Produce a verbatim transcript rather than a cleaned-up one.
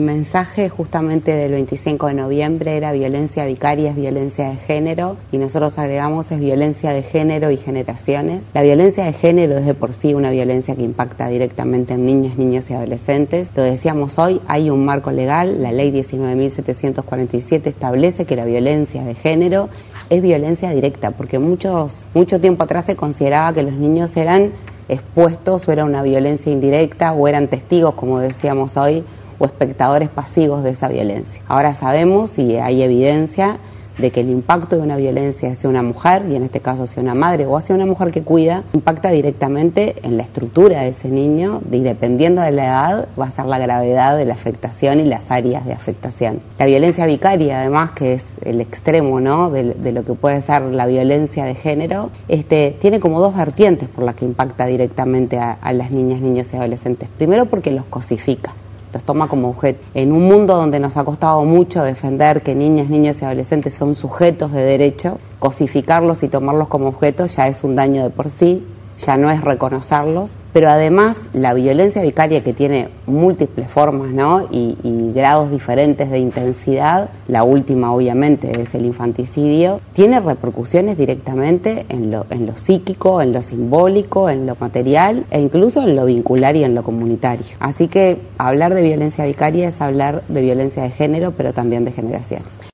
mensaje justamente del veinticinco de noviembre era violencia vicaria es violencia de género, y nosotros agregamos es violencia de género y generaciones. La violencia de género es de por sí una violencia que impacta directamente en niñas, niños y adolescentes. Lo decíamos hoy, hay un marco legal, la ley diecinueve mil setecientos cuarenta y siete establece que la violencia de género es violencia directa, porque muchos, mucho tiempo atrás se consideraba que los niños eran expuestos o era una violencia indirecta o eran testigos, como decíamos hoy, o espectadores pasivos de esa violencia. Ahora sabemos y hay evidencia de que el impacto de una violencia hacia una mujer, y en este caso hacia una madre o hacia una mujer que cuida, impacta directamente en la estructura de ese niño, y dependiendo de la edad va a ser la gravedad de la afectación y las áreas de afectación. La violencia vicaria, además, que es el extremo, ¿no?, de, de lo que puede ser la violencia de género, este, tiene como dos vertientes por las que impacta directamente a, a las niñas, niños y adolescentes. Primero, porque los cosifica, los toma como objeto. En un mundo donde nos ha costado mucho defender que niñas, niños y adolescentes son sujetos de derecho, cosificarlos y tomarlos como objetos ya es un daño de por sí, ya no es reconocerlos, pero además la violencia vicaria, que tiene múltiples formas, ¿no?, y, y grados diferentes de intensidad, la última obviamente es el infanticidio, tiene repercusiones directamente en lo, en lo psíquico, en lo simbólico, en lo material e incluso en lo vincular y en lo comunitario. Así que hablar de violencia vicaria es hablar de violencia de género, pero también de generaciones.